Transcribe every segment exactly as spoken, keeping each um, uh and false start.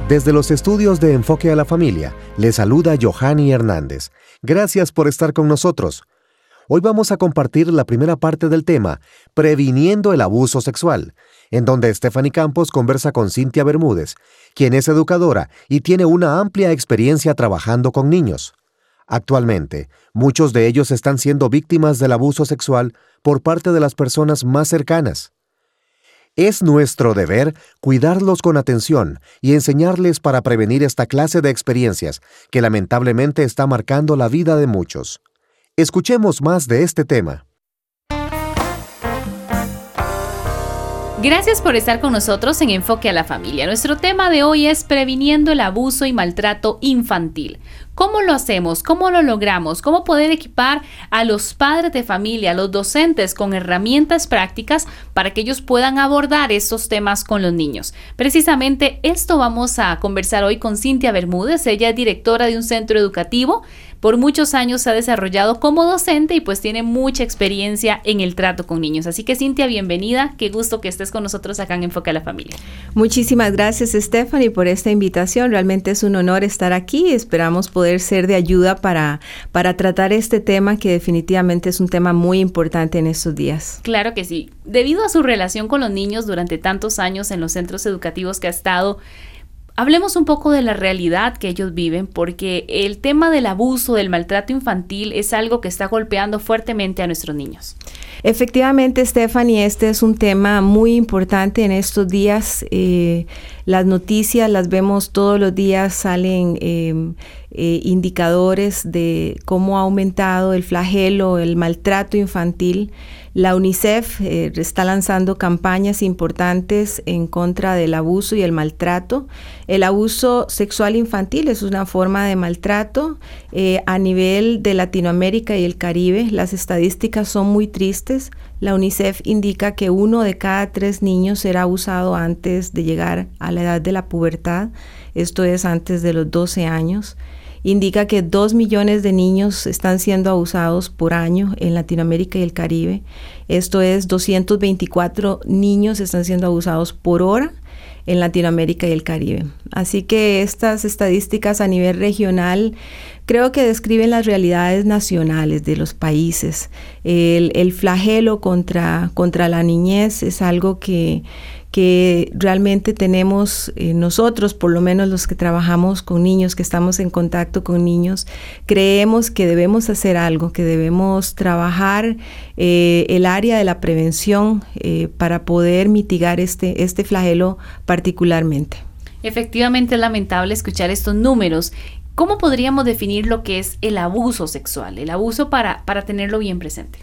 Desde los estudios de Enfoque a la Familia, les saluda Johanny Hernández. Gracias por estar con nosotros. Hoy vamos a compartir la primera parte del tema, Previniendo el Abuso Sexual, en donde Stephanie Campos conversa con Cintia Bermúdez, quien es educadora y tiene una amplia experiencia trabajando con niños. Actualmente, muchos de ellos están siendo víctimas del abuso sexual por parte de las personas más cercanas. Es nuestro deber cuidarlos con atención y enseñarles para prevenir esta clase de experiencias que lamentablemente está marcando la vida de muchos. Escuchemos más de este tema. Gracias por estar con nosotros en Enfoque a la Familia. Nuestro tema de hoy es previniendo el abuso y maltrato infantil. ¿Cómo lo hacemos? ¿Cómo lo logramos? ¿Cómo poder equipar a los padres de familia, a los docentes con herramientas prácticas para que ellos puedan abordar estos temas con los niños? Precisamente esto vamos a conversar hoy con Cintia Bermúdez. Ella es directora de un centro educativo. Por muchos años se ha desarrollado como docente y pues tiene mucha experiencia en el trato con niños. Así que Cintia, bienvenida. Qué gusto que estés con nosotros acá en Enfoque a la Familia. Muchísimas gracias, Stephanie, por esta invitación. Realmente es un honor estar aquí. Esperamos poder ser de ayuda para, para tratar este tema que definitivamente es un tema muy importante en estos días. Claro que sí. Debido a su relación con los niños durante tantos años en los centros educativos que ha estado, hablemos un poco de la realidad que ellos viven, porque el tema del abuso, del maltrato infantil es algo que está golpeando fuertemente a nuestros niños. Efectivamente, Stephanie, este es un tema muy importante en estos días. Eh, las noticias las vemos todos los días, salen eh, eh, indicadores de cómo ha aumentado el flagelo, el maltrato infantil. La UNICEF eh, está lanzando campañas importantes en contra del abuso y el maltrato. El abuso sexual infantil es una forma de maltrato eh, a nivel de Latinoamérica y el Caribe. Las estadísticas son muy tristes. La UNICEF indica que uno de cada tres niños será abusado antes de llegar a la edad de la pubertad. Esto es antes de los doce años. Indica que dos millones de niños están siendo abusados por año en Latinoamérica y el Caribe. Esto es, doscientos veinticuatro niños están siendo abusados por hora en Latinoamérica y el Caribe. Así que estas estadísticas a nivel regional creo que describen las realidades nacionales de los países. El, el flagelo contra, contra la niñez es algo que, que realmente tenemos eh, nosotros, por lo menos los que trabajamos con niños, que estamos en contacto con niños, creemos que debemos hacer algo, que debemos trabajar eh, el área de la prevención eh, para poder mitigar este, este flagelo particularmente. Efectivamente es lamentable escuchar estos números. ¿Cómo podríamos definir lo que es el abuso sexual? El abuso para, para tenerlo bien presente.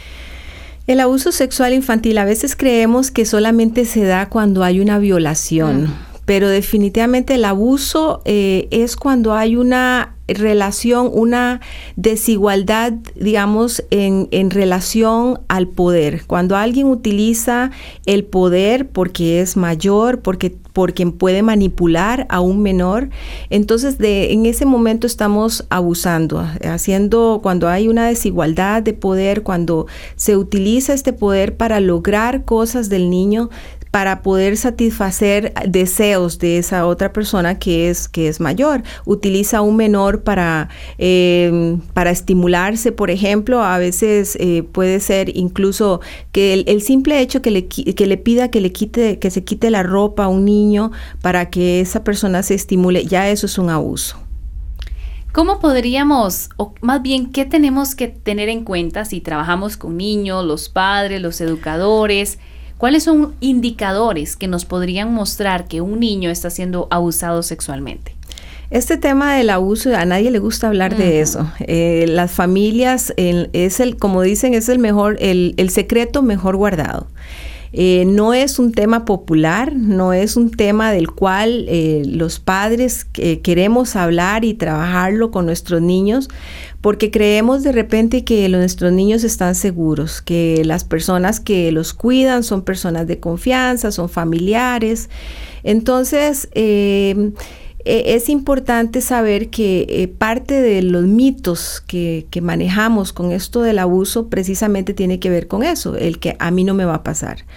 El abuso sexual infantil, a veces creemos que solamente se da cuando hay una violación, mm. pero definitivamente el abuso eh, es cuando hay una relación, una desigualdad, digamos, en, en relación al poder. Cuando alguien utiliza el poder porque es mayor, porque porque puede manipular a un menor, entonces de, en ese momento estamos abusando, haciendo, cuando hay una desigualdad de poder, cuando se utiliza este poder para lograr cosas del niño, para poder satisfacer deseos de esa otra persona que es, que es mayor. Utiliza a un menor para, eh, para estimularse, por ejemplo. A veces eh, puede ser incluso que el, el simple hecho que le, que le pida que le quite, que se quite la ropa a un niño para que esa persona se estimule, ya eso es un abuso. ¿Cómo podríamos, o más bien, qué tenemos que tener en cuenta si trabajamos con niños, los padres, los educadores? ¿Cuáles son indicadores que nos podrían mostrar que un niño está siendo abusado sexualmente? Este tema del abuso, a nadie le gusta hablar uh-huh. de eso. Eh, las familias, el, es el, como dicen, es el mejor, el, el secreto mejor guardado. Eh, no es un tema popular, no es un tema del cual eh, los padres eh, queremos hablar y trabajarlo con nuestros niños, porque creemos de repente que nuestros niños están seguros, que las personas que los cuidan son personas de confianza, son familiares. Entonces, eh, Eh, es importante saber que eh, parte de los mitos que, que manejamos con esto del abuso precisamente tiene que ver con eso, el que a mí no me va a pasar.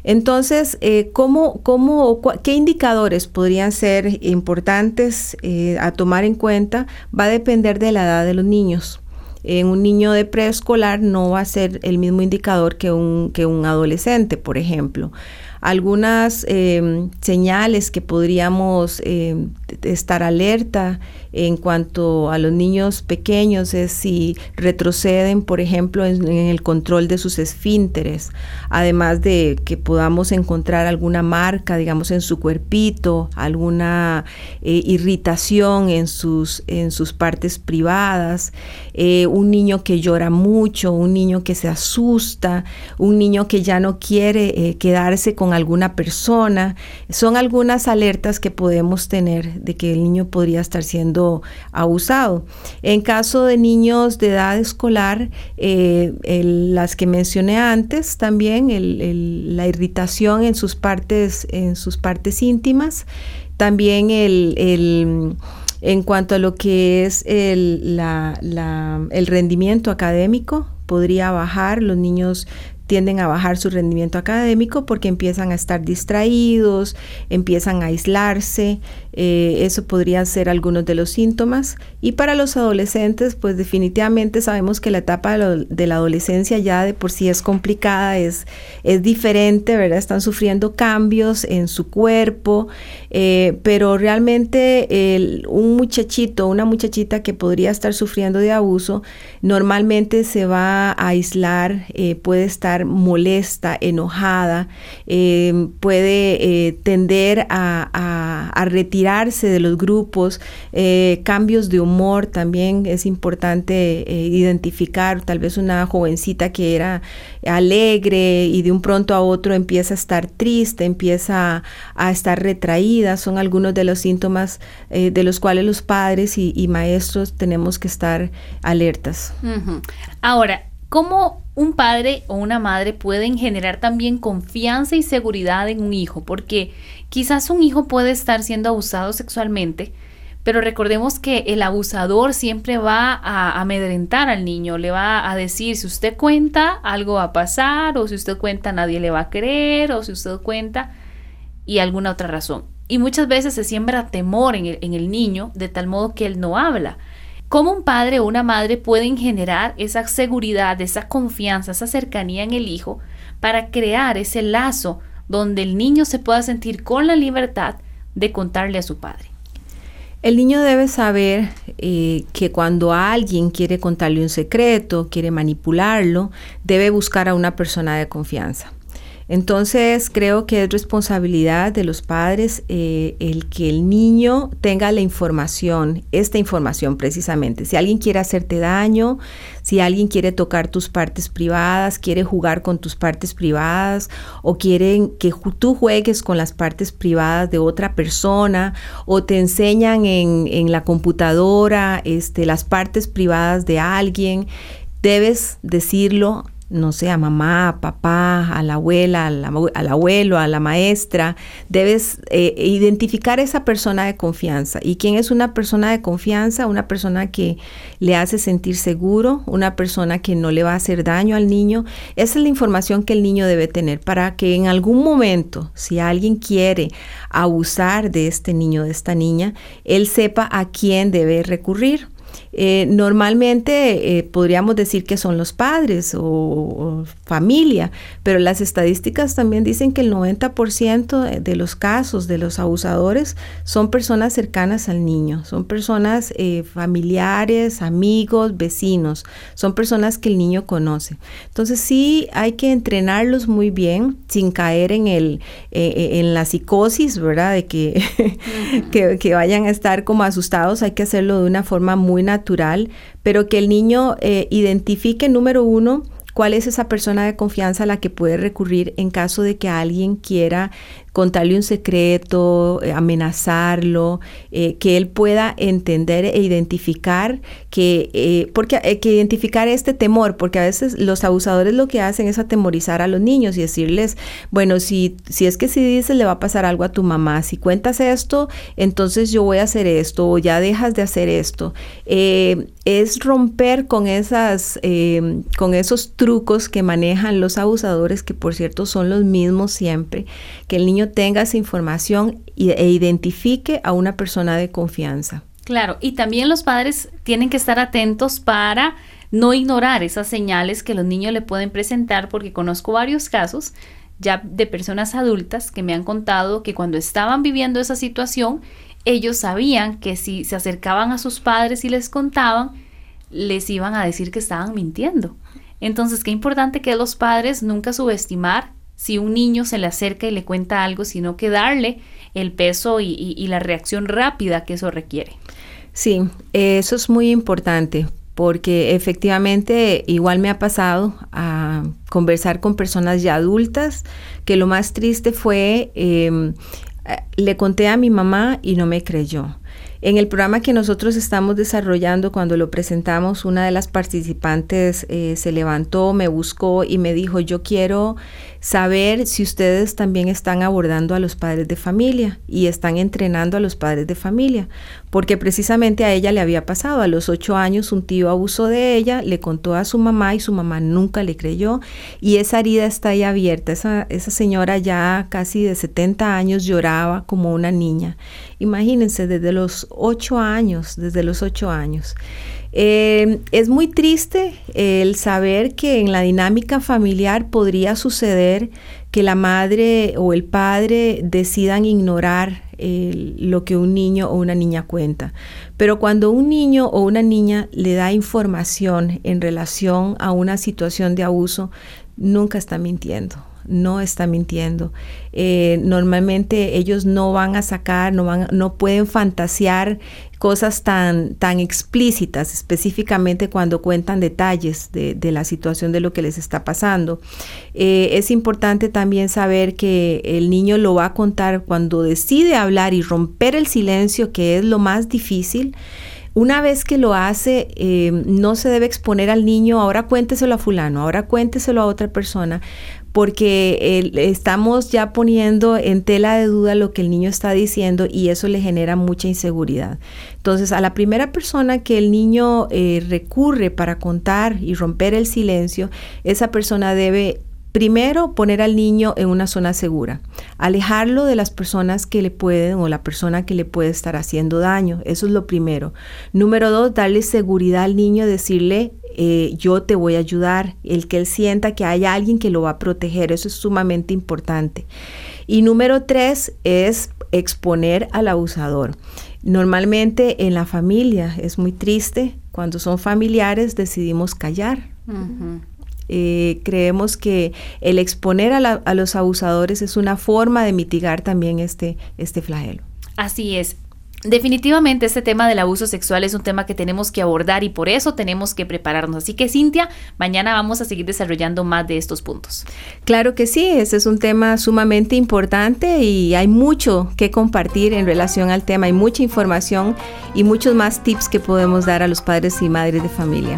Entonces, eh, ¿cómo, cómo, ¿qué indicadores podrían ser importantes eh, a tomar en cuenta? Va a depender de la edad de los niños. En un niño de preescolar no va a ser el mismo indicador que un, que un adolescente, por ejemplo. Algunas eh, señales que podríamos eh, estar alerta en cuanto a los niños pequeños es si retroceden, por ejemplo, en, en el control de sus esfínteres, además de que podamos encontrar alguna marca, digamos, en su cuerpito, alguna eh, irritación en sus, en sus partes privadas, eh, un niño que llora mucho, un niño que se asusta, un niño que ya no quiere eh, quedarse con alguna persona. Son algunas alertas que podemos tener de que el niño podría estar siendo abusado. En caso de niños de edad escolar, eh, el, las que mencioné antes también, el, el, la irritación en sus partes, en sus partes íntimas, también el, el en cuanto a lo que es el, la, la, el rendimiento académico, podría bajar. Los niños tienden a bajar su rendimiento académico porque empiezan a estar distraídos, empiezan a aislarse. Eh, eso podrían ser algunos de los síntomas. Y para los adolescentes, pues definitivamente sabemos que la etapa de, lo, de la adolescencia ya de por sí es complicada, es, es diferente, ¿verdad? Están sufriendo cambios en su cuerpo, eh, pero realmente el, un muchachito, una muchachita que podría estar sufriendo de abuso, normalmente se va a aislar, eh, puede estar molesta, enojada, eh, puede eh, tender a, a, a retirarse de los grupos, eh, cambios de humor también es importante eh, identificar. Tal vez una jovencita que era alegre y de un pronto a otro empieza a estar triste, empieza a, a estar retraída, son algunos de los síntomas eh, de los cuales los padres y, y maestros tenemos que estar alertas. Uh-huh. Ahora, ¿cómo un padre o una madre pueden generar también confianza y seguridad en un hijo? Porque quizás un hijo puede estar siendo abusado sexualmente, pero recordemos que el abusador siempre va a amedrentar al niño, le va a decir, si usted cuenta, algo va a pasar, o si usted cuenta, nadie le va a creer, o si usted cuenta, y alguna otra razón. Y muchas veces se siembra temor en el, en el niño, de tal modo que él no habla. ¿Cómo un padre o una madre pueden generar esa seguridad, esa confianza, esa cercanía en el hijo para crear ese lazo donde el niño se pueda sentir con la libertad de contarle a su padre? El niño debe saber eh, que cuando alguien quiere contarle un secreto, quiere manipularlo, debe buscar a una persona de confianza. Entonces, creo que es responsabilidad de los padres eh, el que el niño tenga la información, esta información precisamente. Si alguien quiere hacerte daño, si alguien quiere tocar tus partes privadas, quiere jugar con tus partes privadas o quieren que ju- tú juegues con las partes privadas de otra persona o te enseñan en, en la computadora este, las partes privadas de alguien, debes decirlo, no sé, a mamá, a papá, a la abuela, a la, al abuelo, a la maestra. Debes eh, identificar esa persona de confianza. ¿Y quién es una persona de confianza? Una persona que le hace sentir seguro, una persona que no le va a hacer daño al niño. Esa es la información que el niño debe tener para que en algún momento, si alguien quiere abusar de este niño, de esta niña, él sepa a quién debe recurrir. Eh, normalmente eh, podríamos decir que son los padres o, o familia, pero las estadísticas también dicen que el noventa por ciento de los casos de los abusadores son personas cercanas al niño, son personas eh, familiares, amigos, vecinos, son personas que el niño conoce. Entonces sí hay que entrenarlos muy bien sin caer en, el, eh, en la psicosis, ¿verdad? De que, uh-huh. que, que vayan a estar como asustados, hay que hacerlo de una forma muy natural, pero que el niño eh, identifique, número uno, cuál es esa persona de confianza a la que puede recurrir en caso de que alguien quiera contarle un secreto, eh, amenazarlo, eh, que él pueda entender e identificar que, eh, porque, eh, que identificar este temor, porque a veces los abusadores lo que hacen es atemorizar a los niños y decirles, bueno, si, si es que si dices le va a pasar algo a tu mamá, si cuentas esto, entonces yo voy a hacer esto, o ya dejas de hacer esto. Eh, es romper con esas, eh, con esos trucos que manejan los abusadores, que por cierto son los mismos siempre, que el niño tenga esa información y, e identifique a una persona de confianza. Claro, y también los padres tienen que estar atentos para no ignorar esas señales que los niños le pueden presentar, porque conozco varios casos ya de personas adultas que me han contado que cuando estaban viviendo esa situación, ellos sabían que si se acercaban a sus padres y les contaban, les iban a decir que estaban mintiendo. Entonces, qué importante que los padres nunca subestimar si un niño se le acerca y le cuenta algo, sino que darle el peso y, y, y la reacción rápida que eso requiere. Sí, eso es muy importante, porque efectivamente igual me ha pasado a conversar con personas ya adultas, que lo más triste fue, eh, le conté a mi mamá y no me creyó. En el programa que nosotros estamos desarrollando, cuando lo presentamos, una de las participantes eh, se levantó, me buscó y me dijo, yo quiero saber si ustedes también están abordando a los padres de familia y están entrenando a los padres de familia, porque precisamente a ella le había pasado. A los ocho años un tío abusó de ella, le contó a su mamá y su mamá nunca le creyó, y esa herida está ahí abierta. Esa, esa señora ya casi de setenta años lloraba como una niña. Imagínense, desde los ocho años, desde los ocho años. Eh, es muy triste el saber que en la dinámica familiar podría suceder que la madre o el padre decidan ignorar eh, lo que un niño o una niña cuenta. Pero cuando un niño o una niña le da información en relación a una situación de abuso, nunca está mintiendo. No está mintiendo. Eh, normalmente ellos no van a sacar, no van, no pueden fantasear cosas tan, tan explícitas, específicamente cuando cuentan detalles de, de la situación de lo que les está pasando. Eh, es importante también saber que el niño lo va a contar cuando decide hablar y romper el silencio, que es lo más difícil. Una vez que lo hace, eh, no se debe exponer al niño, ahora cuénteselo a fulano, ahora cuénteselo a otra persona, porque eh, estamos ya poniendo en tela de duda lo que el niño está diciendo y eso le genera mucha inseguridad. Entonces, a la primera persona que el niño eh, recurre para contar y romper el silencio, esa persona debe primero poner al niño en una zona segura, alejarlo de las personas que le pueden o la persona que le puede estar haciendo daño. Eso es lo primero. Número dos, darle seguridad al niño, decirle, Eh, yo te voy a ayudar, el que él sienta que hay alguien que lo va a proteger. Eso es sumamente importante. Y número tres es exponer al abusador. Normalmente en la familia es muy triste, cuando son familiares decidimos callar. Uh-huh. Eh, creemos que el exponer a, la, a los abusadores es una forma de mitigar también este, este flagelo. Así es. Definitivamente este tema del abuso sexual es un tema que tenemos que abordar y por eso tenemos que prepararnos. Así que, Cintia, mañana vamos a seguir desarrollando más de estos puntos. Claro que sí, ese es un tema sumamente importante y hay mucho que compartir en relación al tema. Hay mucha información y muchos más tips que podemos dar a los padres y madres de familia.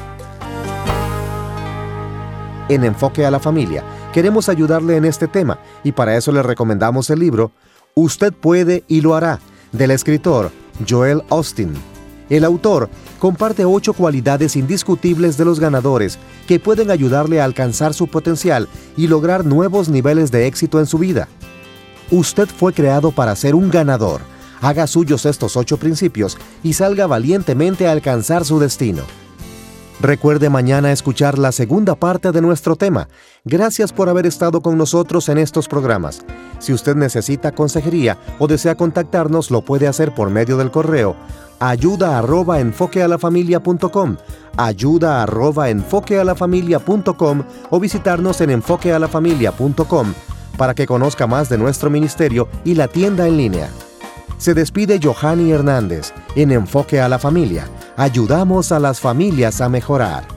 En Enfoque a la Familia queremos ayudarle en este tema y para eso le recomendamos el libro Usted puede y lo hará, del escritor Joel Osteen. El autor comparte ocho cualidades indiscutibles de los ganadores que pueden ayudarle a alcanzar su potencial y lograr nuevos niveles de éxito en su vida. Usted fue creado para ser un ganador. Haga suyos estos ocho principios y salga valientemente a alcanzar su destino. Recuerde mañana escuchar la segunda parte de nuestro tema. Gracias por haber estado con nosotros en estos programas. Si usted necesita consejería o desea contactarnos, lo puede hacer por medio del correo ayuda arroba enfoquealafamilia punto com, ayuda arroba enfoquealafamilia punto com o visitarnos en enfoquealafamilia punto com para que conozca más de nuestro ministerio y la tienda en línea. Se despide Yohani Hernández en Enfoque a la Familia. Ayudamos a las familias a mejorar.